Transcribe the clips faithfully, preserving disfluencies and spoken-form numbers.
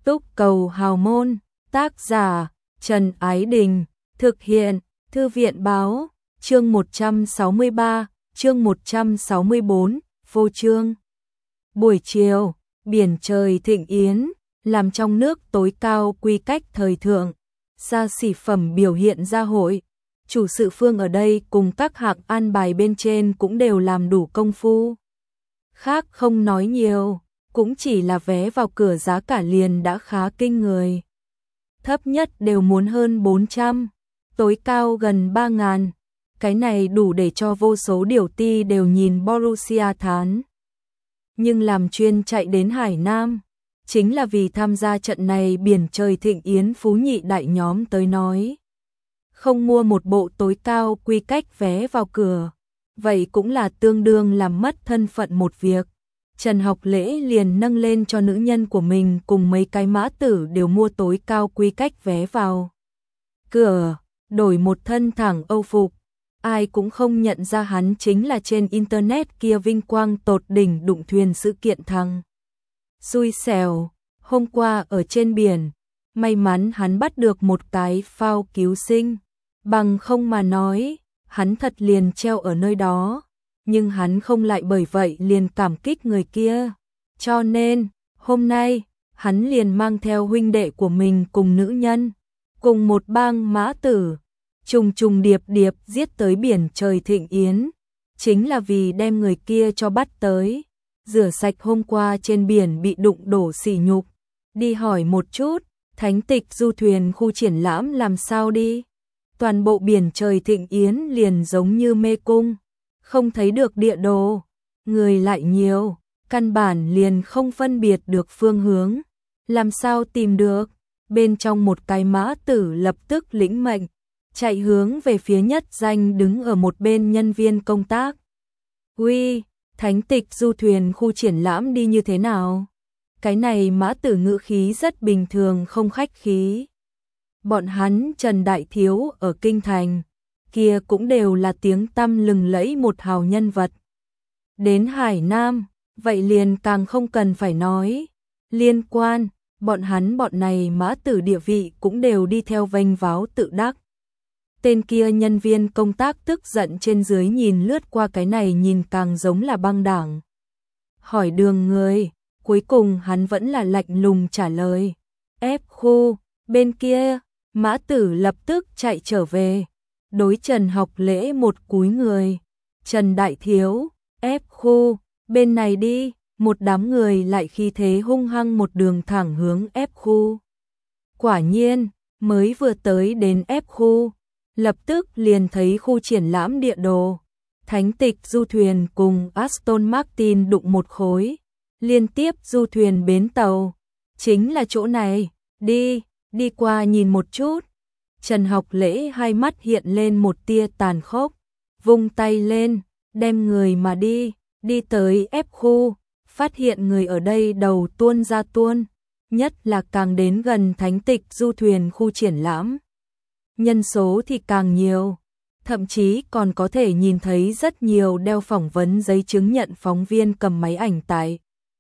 Túc Cầu Hào Môn, tác giả Trần Ái Đình, thực hiện Thư viện Báo, chương một trăm sáu mươi ba, chương một trăm sáu mươi bốn, vô chương. Buổi chiều, biển trời thịnh yến, làm trong nước tối cao quy cách thời thượng, xa xỉ phẩm biểu hiện ra hội. Chủ sự phương ở đây cùng các hạng an bài bên trên cũng đều làm đủ công phu. Khác không nói nhiều, cũng chỉ là vé vào cửa giá cả liền đã khá kinh người. Thấp nhất đều muốn hơn bốn trăm, tối cao gần ba ngàn. Cái này đủ để cho vô số điểu ti đều nhìn Borussia thán. Nhưng làm chuyên chạy đến Hải Nam, chính là vì tham gia trận này biển trời thịnh yến phú nhị đại nhóm tới nói. Không mua một bộ tối cao quy cách vé vào cửa, vậy cũng là tương đương làm mất thân phận một việc. Trần Học Lễ liền nâng lên cho nữ nhân của mình cùng mấy cái mã tử đều mua tối cao quy cách vé vào cửa, đổi một thân thẳng Âu phục. Ai cũng không nhận ra hắn chính là trên internet kia vinh quang tột đỉnh đụng thuyền sự kiện thằng xui xẻo. Hôm qua ở trên biển, may mắn hắn bắt được một cái phao cứu sinh, bằng không mà nói, hắn thật liền treo ở nơi đó. Nhưng hắn không lại bởi vậy liền cảm kích người kia. Cho nên, hôm nay, hắn liền mang theo huynh đệ của mình cùng nữ nhân, cùng một bang mã tử, trùng trùng điệp điệp giết tới biển trời thịnh yến, chính là vì đem người kia cho bắt tới, rửa sạch hôm qua trên biển bị đụng đổ sỉ nhục. Đi hỏi một chút, thánh tịch du thuyền khu triển lãm làm sao đi? Toàn bộ biển trời thịnh yến liền giống như mê cung, không thấy được địa đồ, người lại nhiều, căn bản liền không phân biệt được phương hướng, làm sao tìm được? Bên trong một cái mã tử lập tức lĩnh mệnh, chạy hướng về phía nhất danh đứng ở một bên nhân viên công tác. Uy, thánh tịch du thuyền khu triển lãm đi như thế nào? Cái này mã tử ngữ khí rất bình thường không khách khí. Bọn hắn Trần Đại Thiếu ở Kinh Thành, kia cũng đều là tiếng tăm lừng lẫy một hào nhân vật. Đến Hải Nam, vậy liền càng không cần phải nói. Liên quan, bọn hắn bọn này mã tử địa vị cũng đều đi theo vênh váo tự đắc. Tên kia nhân viên công tác tức giận trên dưới nhìn lướt qua cái này nhìn càng giống là băng đảng. Hỏi đường người, cuối cùng hắn vẫn là lạnh lùng trả lời. Ép khu, bên kia, mã tử lập tức chạy trở về. Đối Trần Học Lễ một cúi người. Trần Đại Thiếu, ép khu, bên này đi. Một đám người lại khi thế hung hăng một đường thẳng hướng ép khu. Quả nhiên, mới vừa tới đến ép khu, lập tức liền thấy khu triển lãm địa đồ. Thánh tịch du thuyền cùng Aston Martin đụng một khối. Liên tiếp du thuyền bến tàu. Chính là chỗ này, đi, đi qua nhìn một chút. Trần Học Lễ hai mắt hiện lên một tia tàn khốc, vung tay lên, đem người mà đi, đi tới ép khu, phát hiện người ở đây đầu tuôn ra tuôn, nhất là càng đến gần thánh tịch du thuyền khu triển lãm. Nhân số thì càng nhiều, thậm chí còn có thể nhìn thấy rất nhiều đeo phỏng vấn giấy chứng nhận phóng viên cầm máy ảnh tại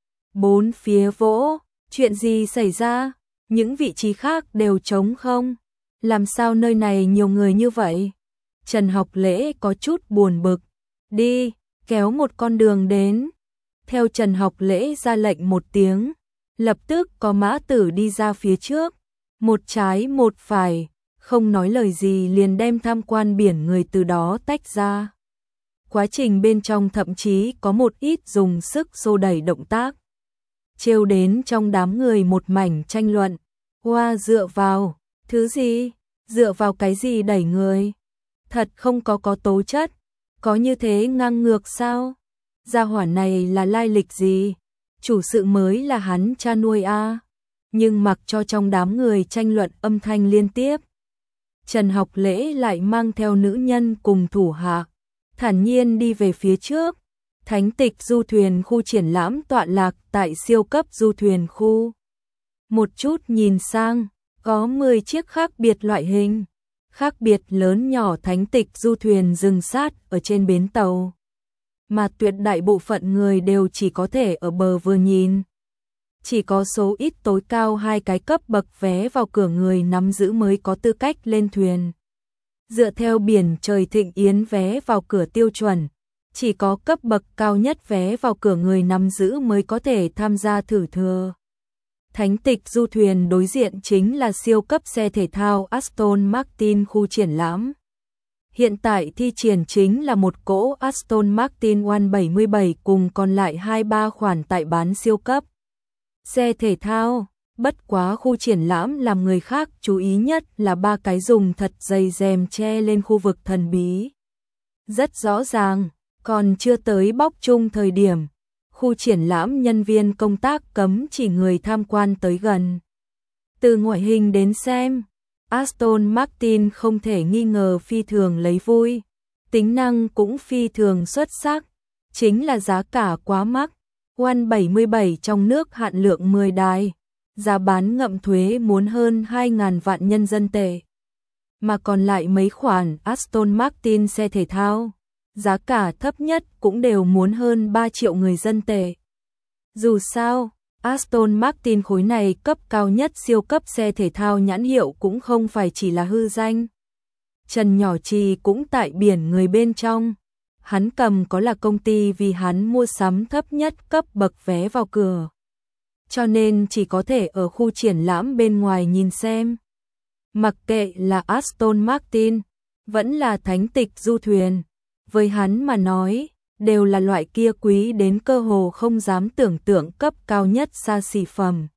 bốn phía vỗ, chuyện gì xảy ra, những vị trí khác đều trống không? Làm sao nơi này nhiều người như vậy? Trần Học Lễ có chút buồn bực. Đi, kéo một con đường đến. Theo Trần Học Lễ ra lệnh một tiếng, lập tức có mã tử đi ra phía trước. Một trái một phải, không nói lời gì liền đem tham quan biển người từ đó tách ra. Quá trình bên trong thậm chí có một ít dùng sức xô đẩy động tác. Trêu đến trong đám người một mảnh tranh luận. Hoa dựa vào. Thứ gì? Dựa vào cái gì đẩy người? Thật không có có tố chất, có như thế ngang ngược sao? Gia hỏa này là lai lịch gì? Chủ sự mới là hắn cha nuôi a. À? Nhưng mặc cho trong đám người tranh luận âm thanh liên tiếp, Trần Học Lễ lại mang theo nữ nhân cùng thủ hạ, thản nhiên đi về phía trước. Thánh tịch du thuyền khu triển lãm tọa lạc tại siêu cấp du thuyền khu. Một chút nhìn sang, có mười chiếc khác biệt loại hình, khác biệt lớn nhỏ thánh tịch du thuyền dừng sát ở trên bến tàu. Mà tuyệt đại bộ phận người đều chỉ có thể ở bờ vừa nhìn. chỉ có số ít tối cao hai cái cấp bậc vé vào cửa người nắm giữ mới có tư cách lên thuyền. Dựa theo biển trời Thịnh Yến vé vào cửa tiêu chuẩn, chỉ có cấp bậc cao nhất vé vào cửa người nắm giữ mới có thể tham gia thử thừa. Thánh tịch du thuyền đối diện chính là siêu cấp xe thể thao Aston Martin khu triển lãm. Hiện tại thi triển chính là một cỗ Aston Martin một bảy bảy cùng còn lại hai ba khoản tại bán siêu cấp xe thể thao. Bất quá khu triển lãm làm người khác chú ý nhất là ba cái dùng thật dày rèm che lên khu vực thần bí. Rất rõ ràng, còn chưa tới bóc chung thời điểm, khu triển lãm nhân viên công tác cấm chỉ người tham quan tới gần. Từ ngoại hình đến xem, Aston Martin không thể nghi ngờ phi thường lấy vui, tính năng cũng phi thường xuất sắc, chính là giá cả quá mắc, một bảy bảy trong nước hạn lượng mười đài, giá bán ngậm thuế muốn hơn hai nghìn vạn nhân dân tệ. Mà còn lại mấy khoản Aston Martin xe thể thao, giá cả thấp nhất cũng đều muốn hơn ba triệu người dân tệ. Dù sao, Aston Martin khối này cấp cao nhất siêu cấp xe thể thao nhãn hiệu cũng không phải chỉ là hư danh. Trần Nhỏ Trì cũng tại biển người bên trong. Hắn cầm có là công ty vì hắn mua sắm thấp nhất cấp bậc vé vào cửa. Cho nên chỉ có thể ở khu triển lãm bên ngoài nhìn xem. Mặc kệ là Aston Martin, vẫn là thánh tịch du thuyền. Với hắn mà nói, đều là loại kia quý đến cơ hồ không dám tưởng tượng cấp cao nhất xa xỉ phẩm.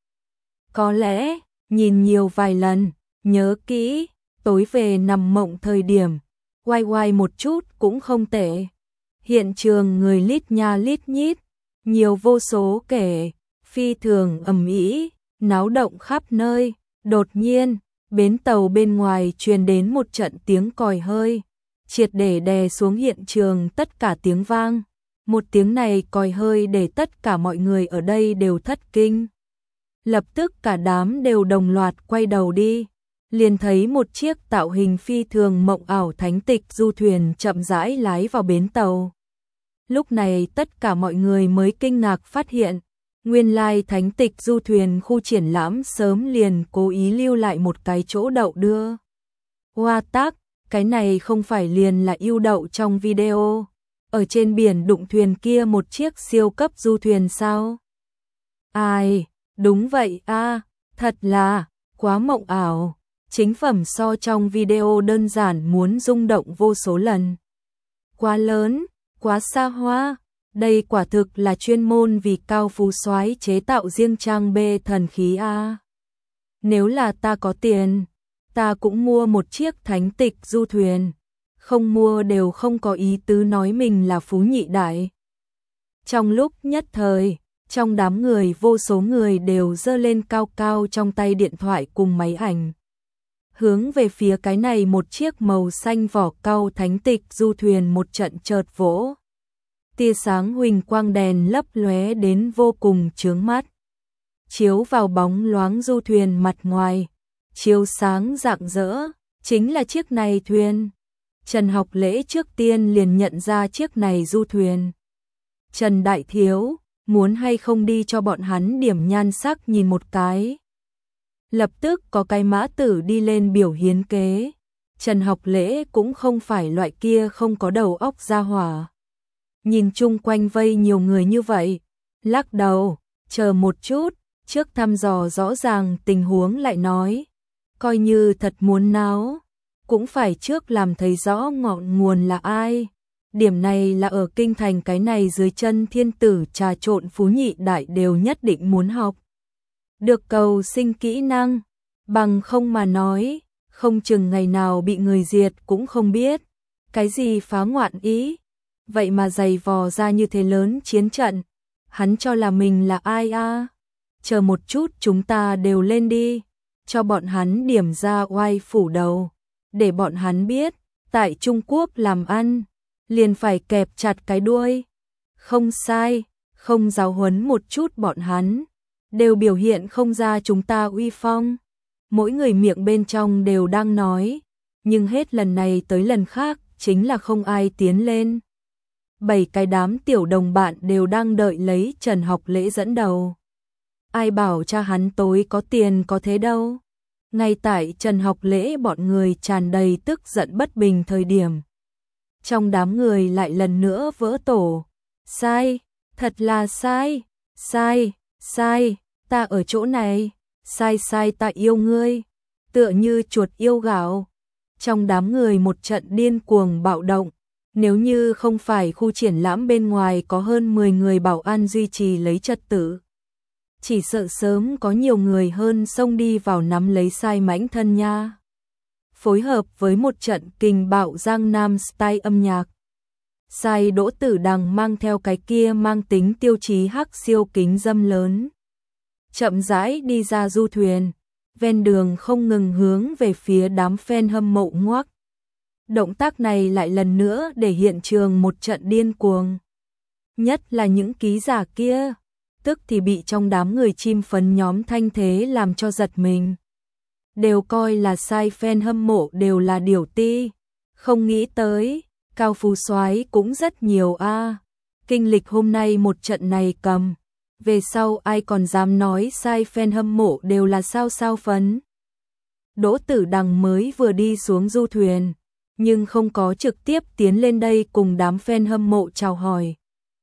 Có lẽ, nhìn nhiều vài lần, nhớ kỹ, tối về nằm mộng thời điểm, quay quay một chút cũng không tệ. Hiện trường người lít nha lít nhít, nhiều vô số kể, phi thường ầm ĩ, náo động khắp nơi. Đột nhiên, bến tàu bên ngoài truyền đến một trận tiếng còi hơi, triệt để đè xuống hiện trường tất cả tiếng vang. Một tiếng này còi hơi để tất cả mọi người ở đây đều thất kinh. Lập tức cả đám đều đồng loạt quay đầu đi, liền thấy một chiếc tạo hình phi thường mộng ảo thánh tịch du thuyền chậm rãi lái vào bến tàu. Lúc này tất cả mọi người mới kinh ngạc phát hiện, nguyên lai thánh tịch du thuyền khu triển lãm sớm liền cố ý lưu lại một cái chỗ đậu đưa. Hoa tác, cái này không phải liền là ưu đậu trong video, ở trên biển đụng thuyền kia một chiếc siêu cấp du thuyền sao? Ai, đúng vậy a, thật là, quá mộng ảo, chính phẩm so trong video đơn giản muốn rung động vô số lần. Quá lớn, quá xa hoa, đây quả thực là chuyên môn vì cao phú soái chế tạo riêng trang bê thần khí a. Nếu là ta có tiền, ta cũng mua một chiếc thánh tịch du thuyền, không mua đều không có ý tứ nói mình là phú nhị đại. Trong lúc nhất thời, trong đám người vô số người đều giơ lên cao cao trong tay điện thoại cùng máy ảnh. Hướng về phía cái này một chiếc màu xanh vỏ cau thánh tịch du thuyền một trận chợt vỗ. Tia sáng huỳnh quang đèn lấp lóe đến vô cùng chướng mắt. Chiếu vào bóng loáng du thuyền mặt ngoài, chiếu sáng rạng rỡ, chính là chiếc này thuyền. Trần Học Lễ trước tiên liền nhận ra chiếc này du thuyền. Trần Đại Thiếu, muốn hay không đi cho bọn hắn điểm nhan sắc nhìn một cái. Lập tức có cái mã tử đi lên biểu hiến kế. Trần Học Lễ cũng không phải loại kia không có đầu óc ra hỏa. Nhìn chung quanh vây nhiều người như vậy, lắc đầu, chờ một chút, trước thăm dò rõ ràng tình huống lại nói. Coi như thật muốn náo, cũng phải trước làm thấy rõ ngọn nguồn là ai. Điểm này là ở kinh thành cái này dưới chân thiên tử trà trộn phú nhị đại đều nhất định muốn học. Được cầu sinh kỹ năng, bằng không mà nói, không chừng ngày nào bị người diệt cũng không biết. Cái gì phá ngoạn ý, vậy mà giày vò ra như thế lớn chiến trận, hắn cho là mình là ai a? Chờ một chút chúng ta đều lên đi, cho bọn hắn điểm ra oai phủ đầu, để bọn hắn biết, tại Trung Quốc làm ăn, liền phải kẹp chặt cái đuôi. Không sai, không giáo huấn một chút bọn hắn, đều biểu hiện không ra chúng ta uy phong. Mỗi người miệng bên trong đều đang nói, nhưng hết lần này tới lần khác chính là không ai tiến lên. Bảy cái đám tiểu đồng bạn đều đang đợi lấy Trần Học Lễ dẫn đầu. ai bảo cha hắn tối có tiền có thế đâu. Ngay tại Trần Học Lễ bọn người tràn đầy tức giận bất bình thời điểm. Trong đám người lại lần nữa vỡ tổ. Sai, thật là sai, sai, sai, ta ở chỗ này, sai sai ta yêu ngươi, tựa như chuột yêu gạo. Trong đám người một trận điên cuồng bạo động, nếu như không phải khu triển lãm bên ngoài có hơn mười người bảo an duy trì lấy trật tự, chỉ sợ sớm có nhiều người hơn xông đi vào nắm lấy Sai mãnh thân nha. Phối hợp với một trận kình bạo Giang Nam style âm nhạc, Sai Đỗ Tử Đằng mang theo cái kia mang tính tiêu chí hắc siêu kính dâm lớn, chậm rãi đi ra du thuyền, ven đường không ngừng hướng về phía đám fan hâm mộ ngoắc. Động tác này lại lần nữa để hiện trường một trận điên cuồng. Nhất là những ký giả kia, tức thì bị trong đám người chim phấn nhóm thanh thế làm cho giật mình. Đều coi là Sai fan hâm mộ đều là điểu ti, không nghĩ tới, cao phú soái cũng rất nhiều a. À. Kinh lịch hôm nay một trận này cầm, về sau ai còn dám nói Sai fan hâm mộ đều là sao sao phấn. Đỗ Tử Đằng mới vừa đi xuống du thuyền, nhưng không có trực tiếp tiến lên đây cùng đám fan hâm mộ chào hỏi,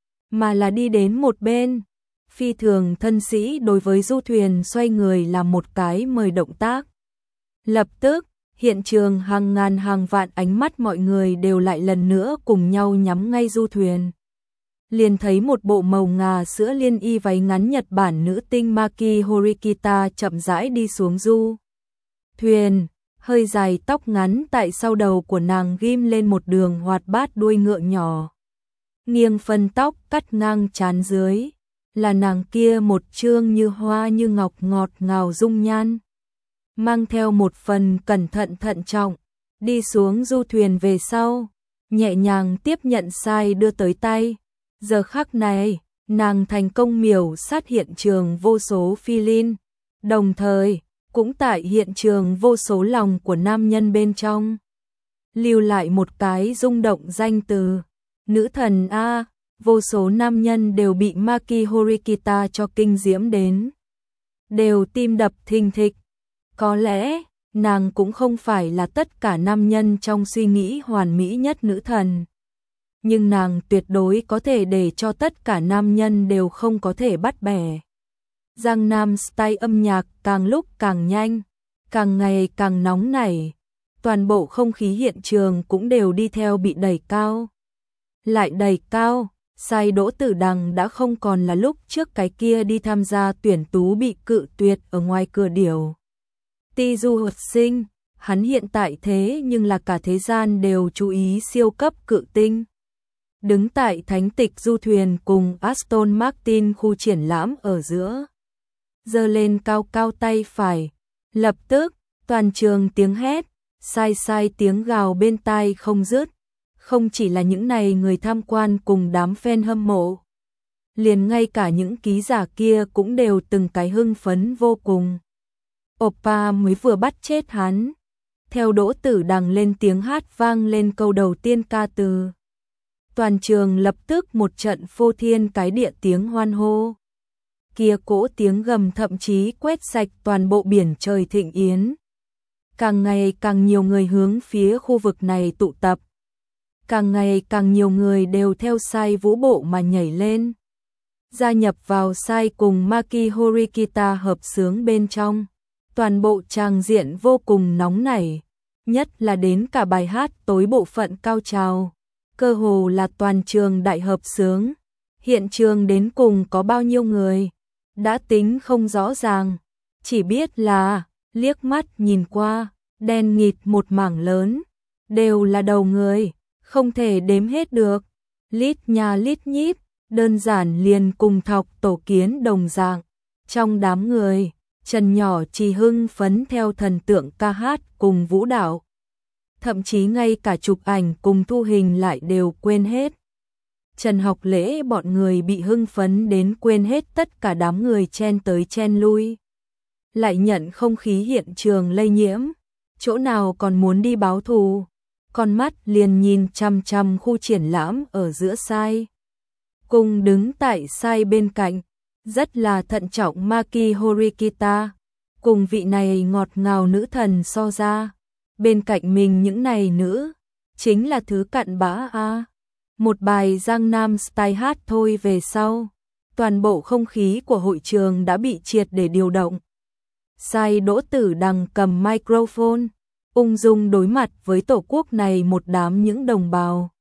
mà là đi đến một bên, phi thường thân sĩ đối với du thuyền xoay người làm một cái mời động tác. Lập tức, hiện trường hàng ngàn hàng vạn ánh mắt mọi người đều lại lần nữa cùng nhau nhắm ngay du thuyền. Liền thấy một bộ màu ngà sữa liên y váy ngắn Nhật Bản nữ tinh Maki Horikita chậm rãi đi xuống du thuyền, hơi dài tóc ngắn tại sau đầu của nàng ghim lên một đường hoạt bát đuôi ngựa nhỏ. Nghiêng phần tóc cắt ngang trán dưới, là nàng kia một trương như hoa như ngọc ngọt ngào dung nhan. Mang theo một phần cẩn thận thận trọng, đi xuống du thuyền về sau, nhẹ nhàng tiếp nhận Sai đưa tới tay. Giờ khắc này, nàng thành công miểu sát hiện trường vô số feeling, đồng thời, cũng tại hiện trường vô số lòng của nam nhân bên trong. Lưu lại một cái rung động danh từ, nữ thần A, vô số nam nhân đều bị Maki Horikita cho kinh diễm đến. Đều tim đập thình thịch. Có lẽ, nàng cũng không phải là tất cả nam nhân trong suy nghĩ hoàn mỹ nhất nữ thần. Nhưng nàng tuyệt đối có thể để cho tất cả nam nhân đều không có thể bắt bẻ. Giang Nam style âm nhạc càng lúc càng nhanh, càng ngày càng nóng nảy. Toàn bộ không khí hiện trường cũng đều đi theo bị đẩy cao. Lại đẩy cao, Sai Đỗ Tử Đằng đã không còn là lúc trước cái kia đi tham gia tuyển tú bị cự tuyệt ở ngoài cửa điểu ti du học sinh, hắn hiện tại thế nhưng là cả thế gian đều chú ý siêu cấp cự tinh. Đứng tại thánh tịch du thuyền cùng Aston Martin khu triển lãm ở giữa, giơ lên cao cao tay phải, lập tức, toàn trường tiếng hét, sai sai tiếng gào bên tai không dứt. Không chỉ là những này người tham quan cùng đám fan hâm mộ, liền ngay cả những ký giả kia cũng đều từng cái hưng phấn vô cùng. Oppa mới vừa bắt chết hắn. Theo Đỗ Tử Đằng lên tiếng hát vang lên câu đầu tiên ca từ. Toàn trường lập tức một trận phô thiên cái địa tiếng hoan hô. Kia cỗ tiếng gầm thậm chí quét sạch toàn bộ biển trời thịnh yến. Càng ngày càng nhiều người hướng phía khu vực này tụ tập. Càng ngày càng nhiều người đều theo Sai vũ bộ mà nhảy lên. Gia nhập vào Sai cùng Maki Horikita hợp xướng bên trong. Toàn bộ tràng diện vô cùng nóng nảy. Nhất là đến cả bài hát tối bộ phận cao trào. Cơ hồ là toàn trường đại hợp xướng. Hiện trường đến cùng có bao nhiêu người. Đã tính không rõ ràng. Chỉ biết là liếc mắt nhìn qua. Đen nghịt một mảng lớn. Đều là đầu người. Không thể đếm hết được, lít nhà lít nhít, đơn giản liền cùng thọc tổ kiến đồng dạng. Trong đám người, Trần Nhỏ chỉ hưng phấn theo thần tượng ca hát cùng vũ đạo. Thậm chí ngay cả chụp ảnh cùng thu hình lại đều quên hết. Trần Học Lễ bọn người bị hưng phấn đến quên hết tất cả đám người chen tới chen lui. Lại nhận không khí hiện trường lây nhiễm, chỗ nào còn muốn đi báo thù. Con mắt liền nhìn chằm chằm khu triển lãm ở giữa Sai. Cùng đứng tại Sai bên cạnh, rất là thận trọng Maki Horikita, cùng vị này ngọt ngào nữ thần so ra, bên cạnh mình những này nữ, chính là thứ cặn bã a. Một bài Giang Nam Style hát thôi về sau, toàn bộ không khí của hội trường đã bị triệt để điều động. Sai Đỗ Tử Đằng cầm microphone, ung dung đối mặt với tổ quốc này một đám những đồng bào.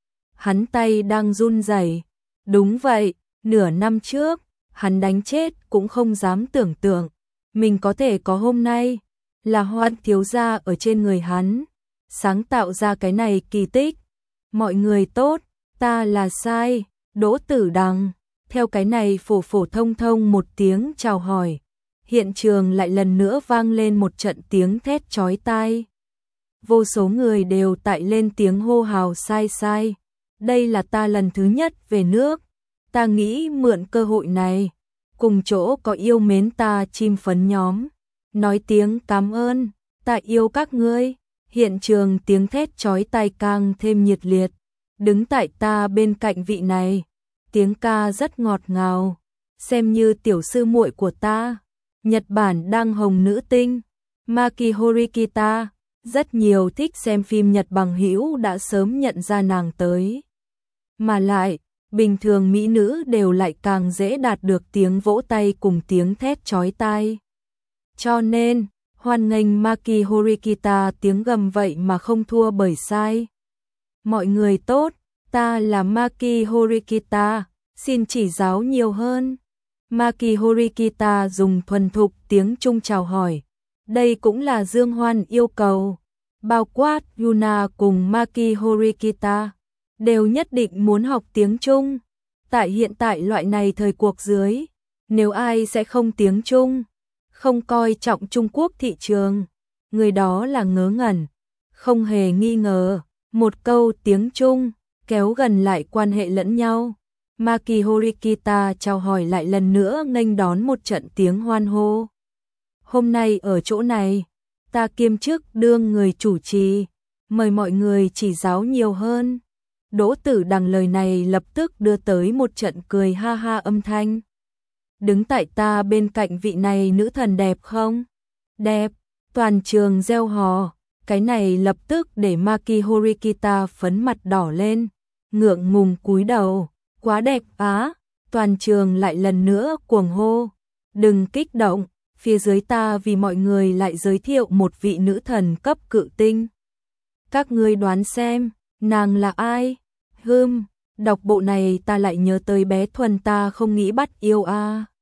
Hắn tay đang run rẩy. Đúng vậy, nửa năm trước, hắn đánh chết cũng không dám tưởng tượng mình có thể có hôm nay, là Hoan thiếu gia ở trên người hắn, sáng tạo ra cái này kỳ tích. Mọi người tốt, ta là Sai Đỗ Tử Đằng. Theo cái này phổ phổ thông thông một tiếng chào hỏi, hiện trường lại lần nữa vang lên một trận tiếng thét chói tai. Vô số người đều tại lên tiếng hô hào Sai Sai. Đây là ta lần thứ nhất về nước, ta nghĩ mượn cơ hội này, cùng chỗ có yêu mến ta chim phấn nhóm, nói tiếng cảm ơn, ta yêu các ngươi. Hiện trường tiếng thét chói tai càng thêm nhiệt liệt, đứng tại ta bên cạnh vị này, tiếng ca rất ngọt ngào, xem như tiểu sư muội của ta, Nhật Bản đang hồng nữ tinh, Maki Horikita. Rất nhiều thích xem phim Nhật bằng hữu đã sớm nhận ra nàng tới. Mà lại, bình thường mỹ nữ đều lại càng dễ đạt được tiếng vỗ tay cùng tiếng thét chói tai. Cho nên, hoan nghênh Maki Horikita tiếng gầm vậy mà không thua bởi Sai. Mọi người tốt, ta là Maki Horikita, xin chỉ giáo nhiều hơn. Maki Horikita dùng thuần thục tiếng Trung chào hỏi. Đây cũng là Dương Hoan yêu cầu, bao quát Yuna cùng Maki Horikita đều nhất định muốn học tiếng Trung. Tại hiện tại loại này thời cuộc dưới, nếu ai sẽ không tiếng Trung, không coi trọng Trung Quốc thị trường, người đó là ngớ ngẩn. Không hề nghi ngờ, một câu tiếng Trung kéo gần lại quan hệ lẫn nhau. Maki Horikita chào hỏi lại lần nữa nghênh đón một trận tiếng hoan hô. Hôm nay ở chỗ này, ta kiêm chức đương người chủ trì, mời mọi người chỉ giáo nhiều hơn. Đỗ Tử Đằng lời này lập tức đưa tới một trận cười ha ha âm thanh. Đứng tại ta bên cạnh vị này nữ thần đẹp không? Đẹp, toàn trường reo hò, cái này lập tức để Maki Horikita phấn mặt đỏ lên, ngượng ngùng cúi đầu, quá đẹp á, toàn trường lại lần nữa cuồng hô. Đừng kích động, phía dưới ta vì mọi người lại giới thiệu một vị nữ thần cấp cự tinh. Các ngươi đoán xem, nàng là ai? Hừm, đọc bộ này ta lại nhớ tới bé Thuần ta không nghĩ bắt yêu a.